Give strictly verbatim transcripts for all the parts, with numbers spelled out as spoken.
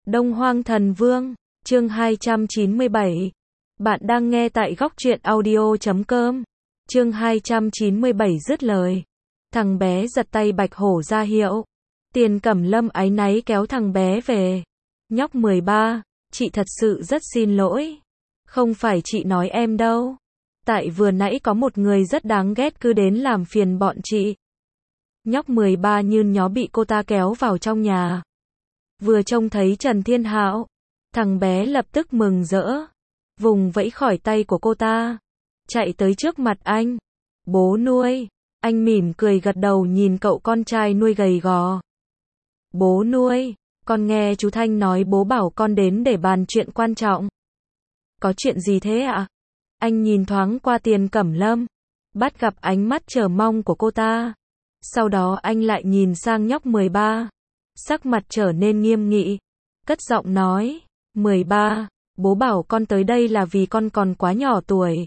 Đông Hoang Thần Vương, chương hai trăm chín mươi bảy. Bạn đang nghe tại góc truyện audio chấm com. Chương hai trăm chín mươi bảy dứt lời. Thằng bé giật tay Bạch Hổ ra hiệu. Tiền Cẩm Lâm áy náy kéo thằng bé về. Nhóc mười ba, chị thật sự rất xin lỗi. Không phải chị nói em đâu. Tại vừa nãy có một người rất đáng ghét cứ đến làm phiền bọn chị. Nhóc mười ba nhưn nhó bị cô ta kéo vào trong nhà. Vừa trông thấy Trần Thiên Hạo, thằng bé lập tức mừng rỡ, vùng vẫy khỏi tay của cô ta, chạy tới trước mặt anh. Bố nuôi, anh mỉm cười gật đầu nhìn cậu con trai nuôi gầy gò. Bố nuôi, con nghe chú Thanh nói bố bảo con đến để bàn chuyện quan trọng. Có chuyện gì thế ạ? Anh nhìn thoáng qua Tiền Cẩm Lâm, bắt gặp ánh mắt chờ mong của cô ta. Sau đó anh lại nhìn sang nhóc mười ba, sắc mặt trở nên nghiêm nghị, cất giọng nói, mười ba, bố bảo con tới đây là vì con còn quá nhỏ tuổi.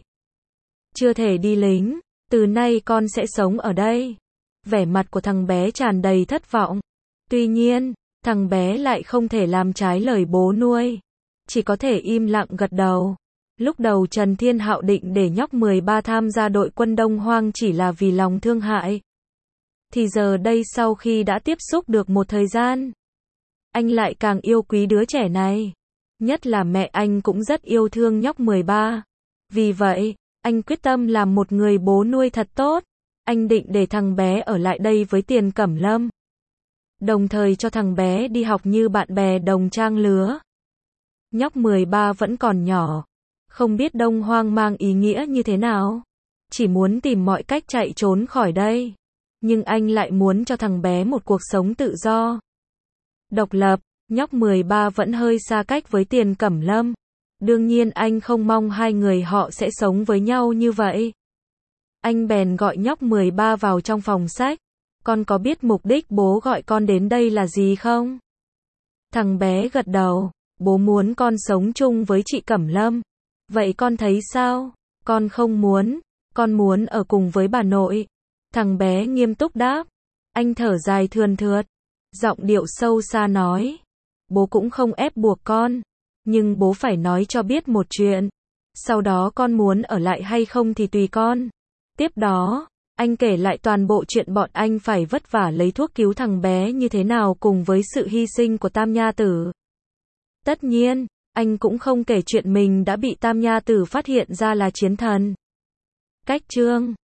Chưa thể đi lính, từ nay con sẽ sống ở đây. Vẻ mặt của thằng bé tràn đầy thất vọng. Tuy nhiên, thằng bé lại không thể làm trái lời bố nuôi, chỉ có thể im lặng gật đầu. Lúc đầu Trần Thiên Hạo định để nhóc mười ba tham gia đội quân Đông Hoang chỉ là vì lòng thương hại. Thì giờ đây sau khi đã tiếp xúc được một thời gian, anh lại càng yêu quý đứa trẻ này. Nhất là mẹ anh cũng rất yêu thương nhóc mười ba. Vì vậy, anh quyết tâm làm một người bố nuôi thật tốt. Anh định để thằng bé ở lại đây với Tiền Cẩm Lâm, đồng thời cho thằng bé đi học như bạn bè đồng trang lứa. Nhóc mười ba vẫn còn nhỏ, không biết Đông Hoang mang ý nghĩa như thế nào, chỉ muốn tìm mọi cách chạy trốn khỏi đây. Nhưng anh lại muốn cho thằng bé một cuộc sống tự do, độc lập. Nhóc mười ba vẫn hơi xa cách với Tiền Cẩm Lâm. Đương nhiên anh không mong hai người họ sẽ sống với nhau như vậy. Anh bèn gọi nhóc mười ba vào trong phòng sách. Con có biết mục đích bố gọi con đến đây là gì không? Thằng bé gật đầu. Bố muốn con sống chung với chị Cẩm Lâm. Vậy con thấy sao? Con không muốn. Con muốn ở cùng với bà nội. Thằng bé nghiêm túc đáp. Anh thở dài thườn thượt, giọng điệu sâu xa nói. Bố cũng không ép buộc con, nhưng bố phải nói cho biết một chuyện. Sau đó con muốn ở lại hay không thì tùy con. Tiếp đó, anh kể lại toàn bộ chuyện bọn anh phải vất vả lấy thuốc cứu thằng bé như thế nào cùng với sự hy sinh của Tam Nha Tử. Tất nhiên, anh cũng không kể chuyện mình đã bị Tam Nha Tử phát hiện ra là chiến thần. Cách chương